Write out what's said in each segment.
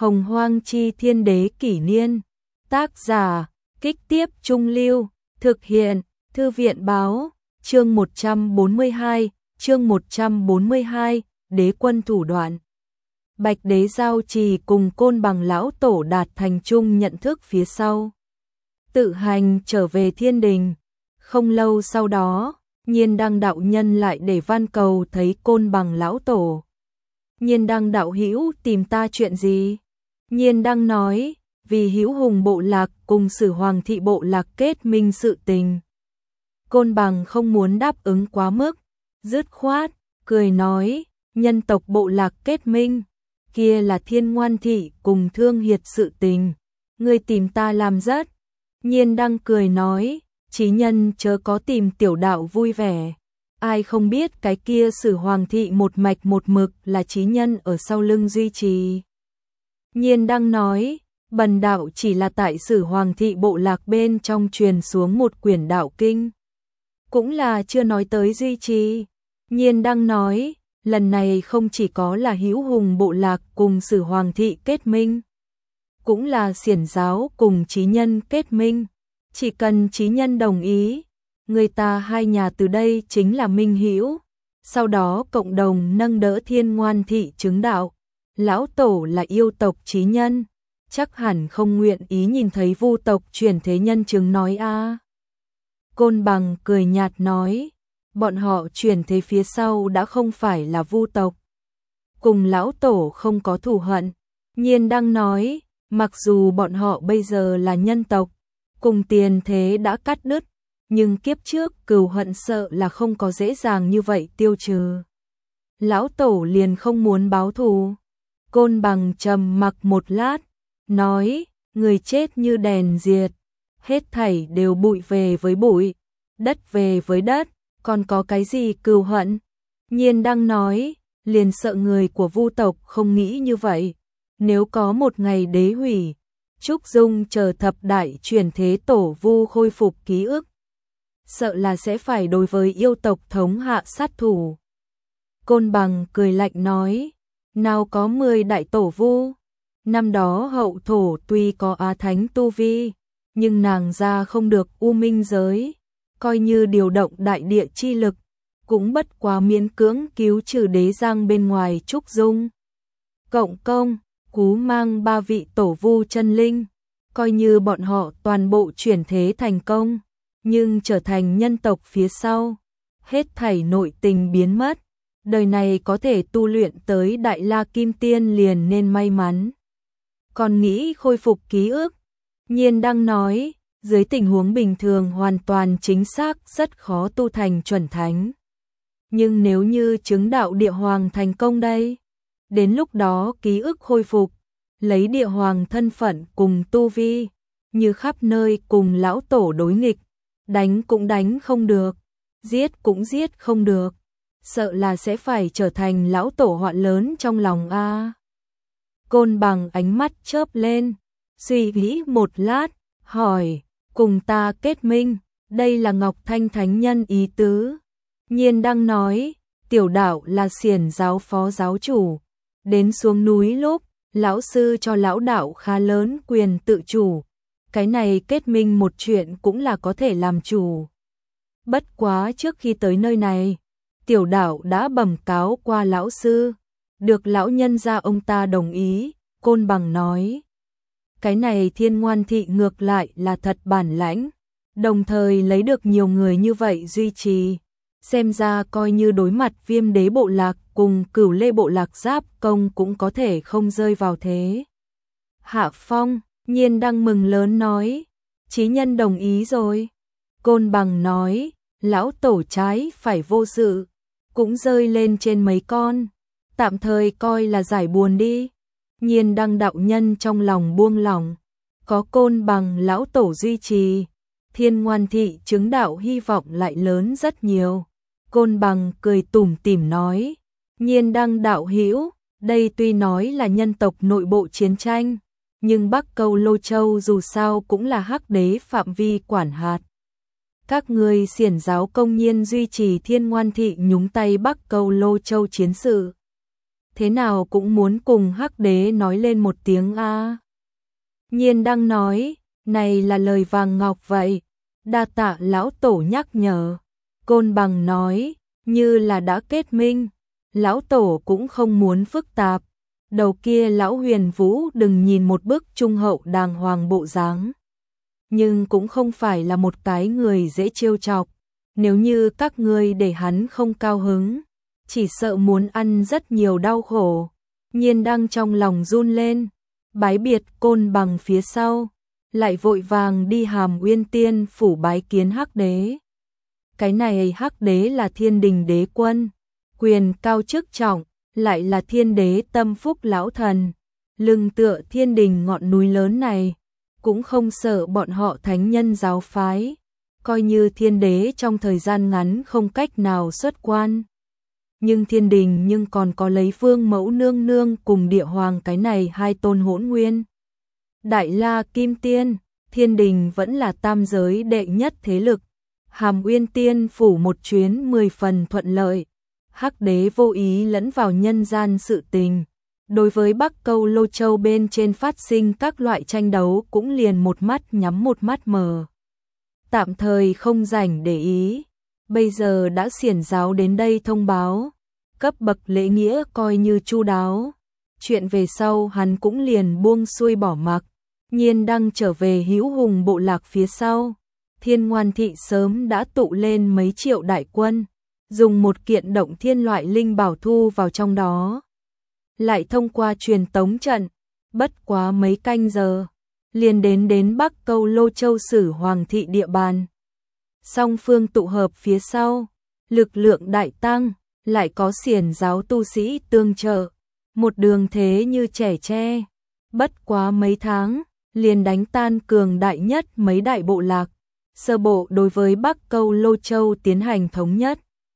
Hồng Hoang Chi Thiên Đế Kỷ Niên. Tác giả, Kích Tiếp Trung Lưu. Thực hiện, Thư viện Báo. Chương 142, Đế quân thủ đoạn. Bạch Đế Giao Trì cùng Côn Bằng lão tổ đạt thành chung nhận thức phía sau, tự hành trở về thiên đình. Không lâu sau đó, Nhiên Đăng đạo nhân lại để van cầu thấy Côn Bằng lão tổ. Nhiên Đăng đạo hữu tìm ta chuyện gì? Nhiên Đăng nói, vì Hữu Hùng bộ lạc cùng Sử Hoàng thị bộ lạc kết minh sự tình. Côn Bằng không muốn đáp ứng quá mức, dứt khoát, cười nói, nhân tộc bộ lạc kết minh, kia là Thiên Ngoan thị cùng Thương Hiệt sự tình, ngươi tìm ta làm rất. Nhiên Đăng cười nói, chí nhân chớ có tìm tiểu đạo vui vẻ, ai không biết cái kia Sử Hoàng thị một mạch một mực là chí nhân ở sau lưng duy trì. Nhiên Đăng nói, bần đạo chỉ là tại Sử Hoàng thị bộ lạc bên trong truyền xuống một quyển đạo kinh, cũng là chưa nói tới duy trì. Nhiên Đăng nói, lần này không chỉ có là Hữu Hùng bộ lạc cùng Sử Hoàng thị kết minh, cũng là Xiển giáo cùng chí nhân kết minh, chỉ cần chí nhân đồng ý, người ta hai nhà từ đây chính là minh hữu, sau đó cộng đồng nâng đỡ Thiên Ngoan thị chứng đạo. Lão tổ là yêu tộc chí nhân, chắc hẳn không nguyện ý nhìn thấy vu tộc chuyển thế nhân chứng nói a. Côn Bằng cười nhạt nói, bọn họ chuyển thế phía sau đã không phải là vu tộc, cùng lão tổ không có thù hận. Nhiên Đăng nói, mặc dù bọn họ bây giờ là nhân tộc, cùng tiền thế đã cắt đứt, nhưng kiếp trước cừu hận sợ là không có dễ dàng như vậy tiêu trừ. Lão tổ liền không muốn báo thù. Côn Bằng trầm mặc một lát, nói, người chết như đèn diệt, hết thảy đều bụi về với bụi, đất về với đất, còn có cái gì cừu hận? Nhiên Đăng nói, liền sợ người của vu tộc không nghĩ như vậy, nếu có một ngày đế hủy, Trúc Dung chờ thập đại chuyển thế tổ vu khôi phục ký ức, sợ là sẽ phải đối với yêu tộc thống hạ sát thủ. Côn Bằng cười lạnh nói, nào có 10 đại tổ vu, năm đó hậu thổ tuy có á thánh tu vi, nhưng nàng ra không được u minh giới, coi như điều động đại địa chi lực, cũng bất quá miễn cưỡng cứu trừ đế giang bên ngoài Trúc Dung. Cộng công, cú mang 3 vị tổ vu chân linh, coi như bọn họ toàn bộ chuyển thế thành công, nhưng trở thành nhân tộc phía sau, hết thảy nội tình biến mất. Đời này có thể tu luyện tới Đại La Kim Tiên liền nên may mắn. Còn nghĩ khôi phục ký ức, Nhiên Đăng nói, dưới tình huống bình thường hoàn toàn chính xác rất khó tu thành chuẩn thánh. Nhưng nếu như chứng đạo địa hoàng thành công đây, đến lúc đó ký ức khôi phục, lấy địa hoàng thân phận cùng tu vi, như khắp nơi cùng lão tổ đối nghịch, đánh cũng đánh không được, giết cũng giết không được, sợ là sẽ phải trở thành lão tổ họa lớn trong lòng a. Côn Bằng ánh mắt chớp lên, suy nghĩ một lát, hỏi, cùng ta kết minh, đây là Ngọc Thanh Thánh Nhân ý tứ. Nhiên Đăng nói, tiểu đạo là Xiển giáo phó giáo chủ, đến xuống núi lúc, lão sư cho lão đạo khá lớn quyền tự chủ, cái này kết minh một chuyện cũng là có thể làm chủ. Bất quá trước khi tới nơi này, tiểu đạo đã bẩm cáo qua lão sư, được lão nhân gia ông ta đồng ý. Côn Bằng nói, cái này Thiên Ngoan thị ngược lại là thật bản lãnh, đồng thời lấy được nhiều người như vậy duy trì, xem ra coi như đối mặt Viêm Đế bộ lạc cùng Cửu Lê bộ lạc giáp công cũng có thể không rơi vào thế hạ phong. Nhiên Đăng mừng lớn nói, chí nhân đồng ý rồi. Côn Bằng nói, lão tổ trái phải vô sự, cũng rơi lên trên mấy con, tạm thời coi là giải buồn đi. Nhiên Đăng đạo nhân trong lòng buông lỏng, có Côn Bằng lão tổ duy trì, Thiên Ngoan thị chứng đạo hy vọng lại lớn rất nhiều. Côn Bằng cười tủm tỉm nói, Nhiên Đăng đạo hữu, đây tuy nói là nhân tộc nội bộ chiến tranh, nhưng Bắc Câu Lô Châu dù sao cũng là Hắc Đế phạm vi quản hạt. Các ngươi Xiển giáo công nhiên duy trì Thiên Ngoan thị nhúng tay Bắc Câu Lô Châu chiến sự, thế nào cũng muốn cùng Hắc Đế nói lên một tiếng a. Nhiên đang nói, này là lời vàng ngọc vậy, đa tạ lão tổ nhắc nhở. Côn Bằng nói, như là đã kết minh, lão tổ cũng không muốn phức tạp. Đầu kia lão Huyền Vũ đừng nhìn một bức trung hậu đàng hoàng bộ dáng, nhưng cũng không phải là một cái người dễ trêu chọc. Nếu như các ngươi để hắn không cao hứng, chỉ sợ muốn ăn rất nhiều đau khổ. Nhiên đang trong lòng run lên, bái biệt Côn Bằng phía sau, lại vội vàng đi Hàm Uyên Tiên phủ bái kiến Hắc Đế. Cái này Hắc Đế là Thiên Đình đế quân, quyền cao chức trọng, lại là Thiên Đế tâm phúc lão thần, lưng tựa Thiên Đình ngọn núi lớn này, cũng không sợ bọn họ thánh nhân giáo phái, coi như Thiên Đế trong thời gian ngắn không cách nào xuất quan. Nhưng Thiên Đình nhưng còn có lấy Vương Mẫu Nương Nương cùng Địa Hoàng cái này hai tôn hỗn nguyên. Đại La Kim Tiên, Thiên Đình vẫn là tam giới đệ nhất thế lực. Hàm Uyên Tiên phủ một chuyến 10 phần thuận lợi. Hắc Đế vô ý lẫn vào nhân gian sự tình. Đối với Bắc Câu Lô Châu bên trên phát sinh các loại tranh đấu cũng liền một mắt nhắm một mắt mở. Tạm thời không rảnh để ý. Bây giờ đã xiển giáo đến đây thông báo, cấp bậc lễ nghĩa coi như chu đáo. Chuyện về sau hắn cũng liền buông xuôi bỏ mặc. Nhiên đang trở về Hữu Hùng bộ lạc phía sau. Thiên Ngoan thị sớm đã tụ lên mấy triệu đại quân, dùng một kiện động thiên loại linh bảo thu vào trong đó. Lại thông qua truyền tống trận, bất quá mấy canh giờ, liền đến Bắc Câu Lô Châu Sử Hoàng thị địa bàn. Song phương tụ hợp phía sau, lực lượng đại tăng, lại có xiển giáo tu sĩ tương trợ, một đường thế như trẻ tre. Bất quá mấy tháng, liền đánh tan cường đại nhất mấy đại bộ lạc, sơ bộ đối với Bắc Câu Lô Châu tiến hành thống nhất.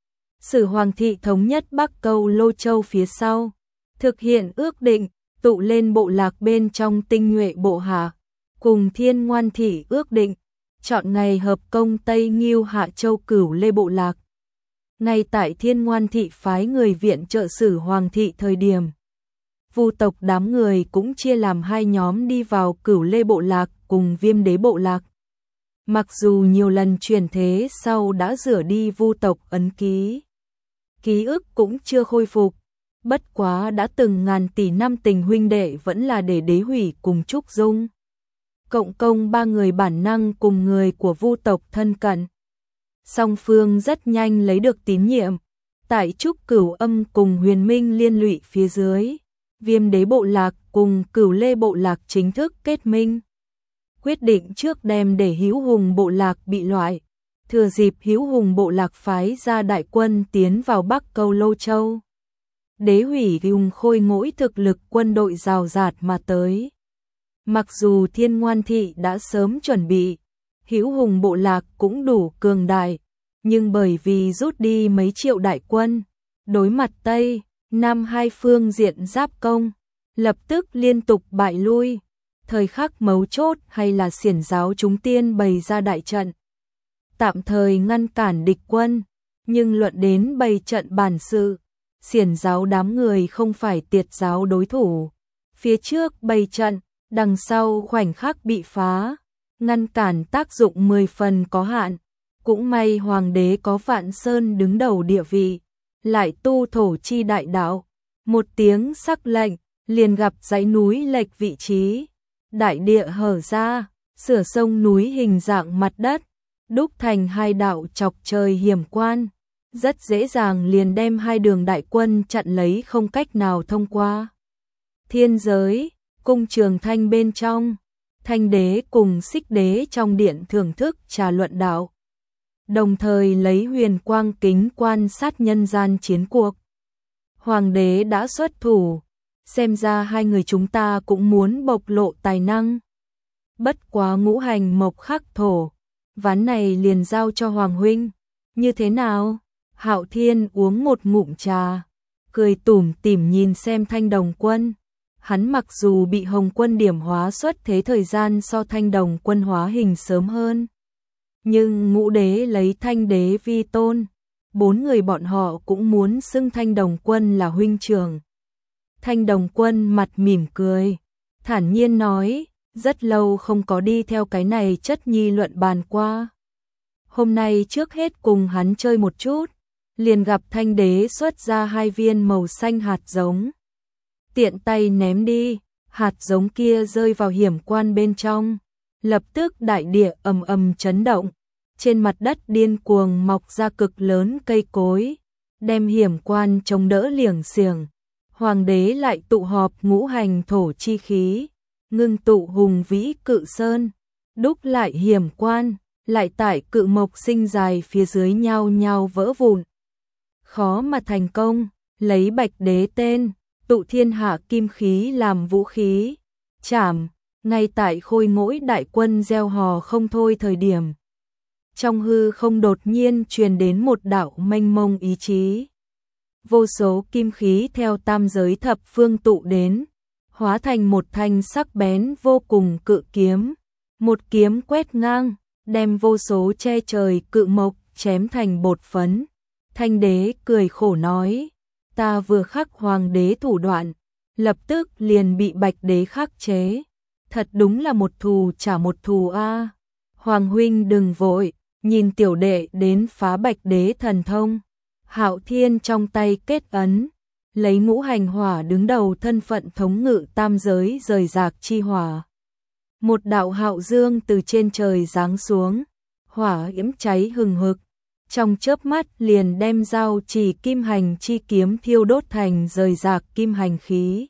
Sử Hoàng thị thống nhất Bắc Câu Lô Châu phía sau, thực hiện ước định, tụ lên bộ lạc bên trong tinh nhuệ bộ hạ, cùng Thiên Ngoan thị ước định, chọn ngày hợp công Tây Ngưu Hạ Châu Cửu Lê bộ lạc. Ngay tại Thiên Ngoan thị phái người viện trợ Sử Hoàng thị thời điểm, Vu tộc đám người cũng chia làm hai nhóm đi vào Cửu Lê bộ lạc cùng Viêm Đế bộ lạc. Mặc dù nhiều lần chuyển thế sau đã rửa đi Vu tộc ấn ký, ký ức cũng chưa khôi phục, bất quá đã từng ngàn tỷ năm tình huynh đệ vẫn là để đế hủy cùng Trúc Dung. Cộng công ba người bản năng cùng người của Vu tộc thân cận. Song phương rất nhanh lấy được tín nhiệm, tại Trúc Cửu Âm cùng Huyền Minh liên lụy phía dưới, Viêm Đế bộ lạc cùng Cửu Lê bộ lạc chính thức kết minh. Quyết định trước đem để Hữu Hùng bộ lạc bị loại, thừa dịp Hữu Hùng bộ lạc phái ra đại quân tiến vào Bắc Câu Lô Châu. Đế hủy dùng khôi ngỗi thực lực quân đội rào rạt mà tới. Mặc dù Thiên Ngoan thị đã sớm chuẩn bị, Hữu Hùng bộ lạc cũng đủ cường đại, nhưng bởi vì rút đi mấy triệu đại quân, đối mặt Tây, Nam hai phương diện giáp công, lập tức liên tục bại lui. Thời khắc mấu chốt hay là xiển giáo chúng tiên bày ra đại trận, tạm thời ngăn cản địch quân, nhưng luận đến bày trận bản sự, xiển giáo đám người không phải tiệt giáo đối thủ. Phía trước bày trận, đằng sau khoảnh khắc bị phá, ngăn cản tác dụng 10 phần có hạn. Cũng may Hoàng đế có Vạn Sơn đứng đầu địa vị, lại tu thổ chi đại đạo, một tiếng sắc lệnh, liền gặp dãy núi lệch vị trí, đại địa hở ra, sửa sông núi hình dạng mặt đất, đúc thành hai đạo chọc trời hiểm quan, rất dễ dàng liền đem hai đường đại quân chặn lấy không cách nào thông qua. Thiên giới, cung Trường Thanh bên trong, Thanh đế cùng Xích đế trong điện thưởng thức trà luận đạo, đồng thời lấy huyền quang kính quan sát nhân gian chiến cuộc. Hoàng đế đã xuất thủ, xem ra hai người chúng ta cũng muốn bộc lộ tài năng. Bất quá ngũ hành mộc khắc thổ, ván này liền giao cho Hoàng huynh, như thế nào? Hạo Thiên uống một ngụm trà, cười tủm tỉm nhìn xem Thanh Đồng Quân. Hắn mặc dù bị Hồng Quân điểm hóa xuất thế thời gian so Thanh Đồng Quân hóa hình sớm hơn, nhưng ngũ đế lấy Thanh đế vi tôn, bốn người bọn họ cũng muốn xưng Thanh Đồng Quân là huynh trưởng. Thanh Đồng Quân mặt mỉm cười, thản nhiên nói, rất lâu không có đi theo cái này chất nhi luận bàn qua. Hôm nay trước hết cùng hắn chơi một chút, liền gặp Thanh Đế xuất ra 2 viên màu xanh hạt giống. Tiện tay ném đi, hạt giống kia rơi vào hiểm quan bên trong, lập tức đại địa ầm ầm chấn động, trên mặt đất điên cuồng mọc ra cực lớn cây cối, đem hiểm quan chống đỡ liềng xiềng. Hoàng đế lại tụ họp ngũ hành thổ chi khí, ngưng tụ hùng vĩ cự sơn, đúc lại hiểm quan, lại tại cự mộc sinh dài phía dưới nhau nhau vỡ vụn. Khó mà thành công, lấy Bạch Đế tên, tụ thiên hạ kim khí làm vũ khí, chảm, ngay tại Khôi Ngỗi đại quân gieo hò không thôi thời điểm. Trong hư không đột nhiên truyền đến một đạo mênh mông ý chí. Vô số kim khí theo tam giới thập phương tụ đến, hóa thành một thanh sắc bén vô cùng cự kiếm. Một kiếm quét ngang, đem vô số che trời cự mộc chém thành bột phấn. Thanh Đế cười khổ nói, ta vừa khắc Hoàng đế thủ đoạn, lập tức liền bị Bạch Đế khắc chế. Thật đúng là một thù trả một thù a. Hoàng huynh đừng vội, nhìn tiểu đệ đến phá Bạch Đế thần thông. Hạo Thiên trong tay kết ấn, lấy ngũ hành hỏa đứng đầu thân phận thống ngự tam giới rời rạc chi hỏa. Một đạo hạo dương từ trên trời giáng xuống, hỏa yếm cháy hừng hực, trong chớp mắt liền đem giao chỉ kim hành chi kiếm thiêu đốt thành rời rạc kim hành khí.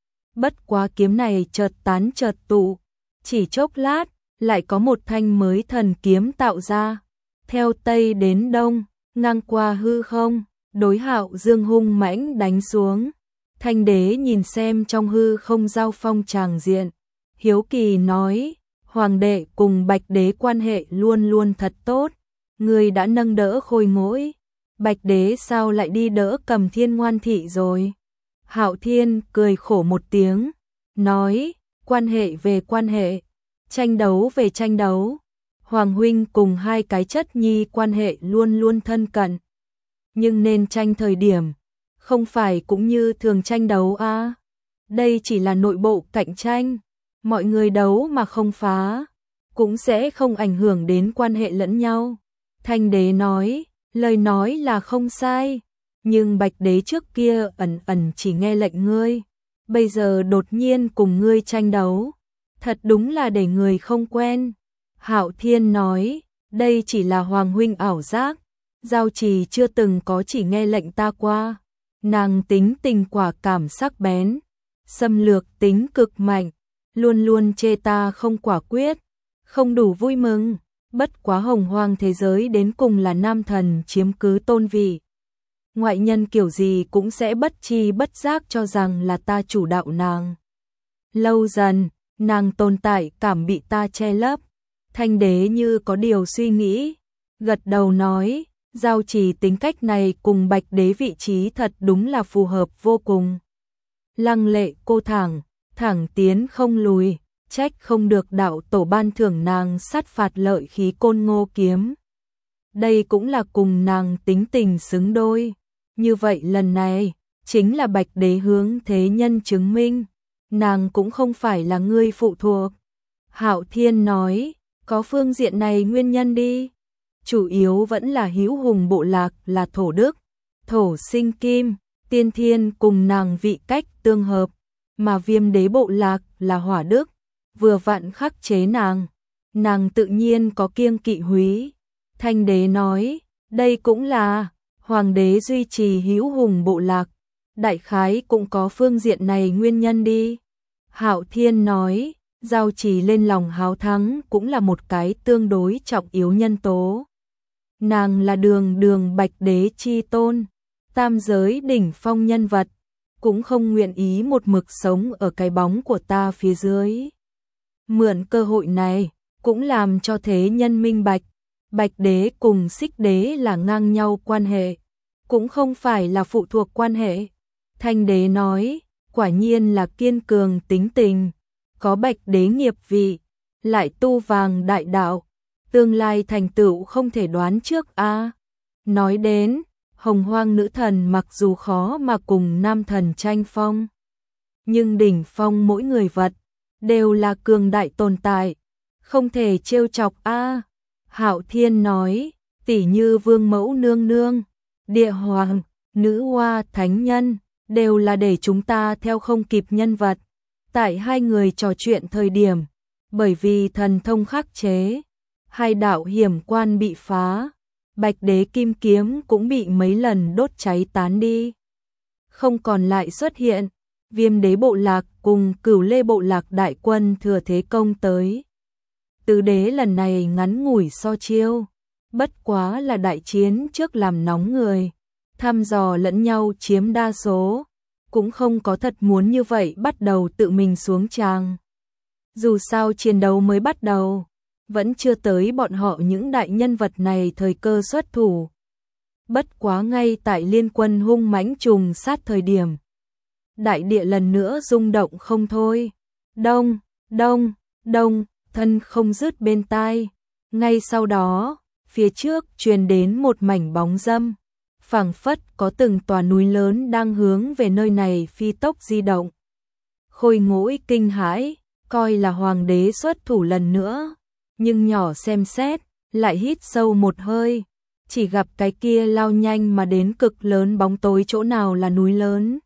Bất quá kiếm này chợt tán chợt tụ, chỉ chốc lát, lại có một thanh mới thần kiếm tạo ra, theo tây đến đông, ngang qua hư không, đối hạo dương hung mãnh đánh xuống. Thanh Đế nhìn xem trong hư không giao phong tràng diện, hiếu kỳ nói, Hoàng đệ cùng Bạch Đế quan hệ luôn luôn thật tốt, người đã nâng đỡ Khôi Ngỗi, Bạch Đế sao lại đi đỡ Cầm Thiên Ngoan thị rồi? Hạo Thiên cười khổ một tiếng, nói, quan hệ về quan hệ, tranh đấu về tranh đấu. Hoàng huynh cùng 2 cái chất nhi quan hệ luôn luôn thân cận, nhưng nên tranh thời điểm, không phải cũng như thường tranh đấu a. Đây chỉ là nội bộ cạnh tranh, mọi người đấu mà không phá, cũng sẽ không ảnh hưởng đến quan hệ lẫn nhau. Thanh Đế nói, lời nói là không sai, nhưng Bạch Đế trước kia ẩn ẩn chỉ nghe lệnh ngươi, bây giờ đột nhiên cùng ngươi tranh đấu, thật đúng là để người không quen. Hạo Thiên nói, đây chỉ là Hoàng huynh ảo giác, Giao Trì chưa từng có chỉ nghe lệnh ta qua, nàng tính tình quả cảm sắc bén, xâm lược tính cực mạnh, luôn luôn chê ta không quả quyết, không đủ vui mừng. Bất quá hồng hoang thế giới đến cùng là nam thần chiếm cứ tôn vị, ngoại nhân kiểu gì cũng sẽ bất tri bất giác cho rằng là ta chủ đạo nàng. Lâu dần, nàng tồn tại cảm bị ta che lấp. Thanh Đế như có điều suy nghĩ, gật đầu nói, Giao Trì tính cách này cùng Bạch Đế vị trí thật đúng là phù hợp vô cùng. Lăng lệ cô thẳng tiến không lùi, trách không được đạo tổ ban thưởng nàng sát phạt lợi khí Côn Ngô kiếm. Đây cũng là cùng nàng tính tình xứng đôi. Như vậy lần này, chính là Bạch Đế hướng thế nhân chứng minh, nàng cũng không phải là ngươi phụ thuộc. Hạo Thiên nói, có phương diện này nguyên nhân đi. Chủ yếu vẫn là hữu hùng bộ lạc là thổ đức, thổ sinh kim, tiên thiên cùng nàng vị cách tương hợp, mà Viêm Đế bộ lạc là hỏa đức, vừa vặn khắc chế nàng tự nhiên có kiêng kỵ húy. Thanh Đế nói, đây cũng là Hoàng đế duy trì hữu hùng bộ lạc, đại khái cũng có phương diện này nguyên nhân đi. Hạo Thiên nói, Giao Trì lên lòng háo thắng cũng là một cái tương đối trọng yếu nhân tố. Nàng là đường Bạch Đế chi tôn, tam giới đỉnh phong nhân vật, cũng không nguyện ý một mực sống ở cái bóng của ta phía dưới. Mượn cơ hội này, cũng làm cho thế nhân minh bạch, Bạch Đế cùng Xích Đế là ngang nhau quan hệ, cũng không phải là phụ thuộc quan hệ. Thanh Đế nói, quả nhiên là kiên cường tính tình, có Bạch Đế nghiệp vị, lại tu vàng đại đạo, tương lai thành tựu không thể đoán trước a. Nói đến, hồng hoang nữ thần mặc dù khó mà cùng nam thần tranh phong, nhưng đỉnh phong mỗi người vật đều là cường đại tồn tại, không thể trêu chọc a. Hạo Thiên nói, tỉ như Vương Mẫu nương nương, Địa Hoàng, Nữ Hoa thánh nhân, đều là để chúng ta theo không kịp nhân vật. Tại hai người trò chuyện thời điểm, bởi vì thần thông khắc chế, hai đạo hiểm quan bị phá, Bạch Đế kim kiếm cũng bị mấy lần đốt cháy tán đi, không còn lại xuất hiện. Viêm Đế bộ lạc cùng Cửu Lê bộ lạc đại quân thừa thế công tới. Tứ đế lần này ngắn ngủi so chiêu, bất quá là đại chiến trước làm nóng người, thăm dò lẫn nhau chiếm đa số, cũng không có thật muốn như vậy bắt đầu tự mình xuống tràng. Dù sao chiến đấu mới bắt đầu, vẫn chưa tới bọn họ những đại nhân vật này thời cơ xuất thủ. Bất quá ngay tại liên quân hung mãnh trùng sát thời điểm, đại địa lần nữa rung động không thôi. Đông, đông, đông, thân không dứt bên tai. Ngay sau đó, phía trước truyền đến một mảnh bóng râm, phảng phất có từng tòa núi lớn đang hướng về nơi này phi tốc di động. Khôi Ngỗi kinh hãi, coi là hoàng đế xuất thủ lần nữa, nhưng nhỏ xem xét, lại hít sâu một hơi, chỉ gặp cái kia lao nhanh mà đến cực lớn bóng tối chỗ nào là núi lớn.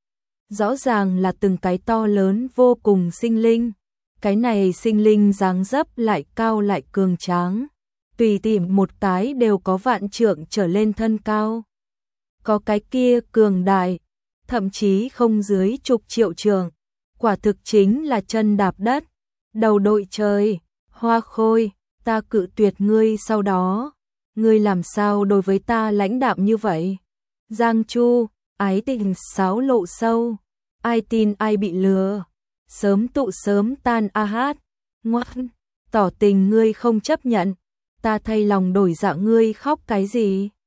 Rõ ràng là từng cái to lớn vô cùng sinh linh, cái này sinh linh dáng dấp lại cao lại cường tráng, tùy tìm một cái đều có vạn trượng trở lên thân cao. Có cái kia cường đại, thậm chí không dưới chục triệu trượng, quả thực chính là chân đạp đất, đầu đội trời. Hoa Khôi, ta cự tuyệt ngươi, sau đó ngươi làm sao đối với ta lãnh đạm như vậy? Giang Chu, ái tình sáo lộ sâu, ai tin ai bị lừa, sớm tụ sớm tan a hát. Ngoan, tỏ tình ngươi không chấp nhận, ta thay lòng đổi dạ, ngươi khóc cái gì?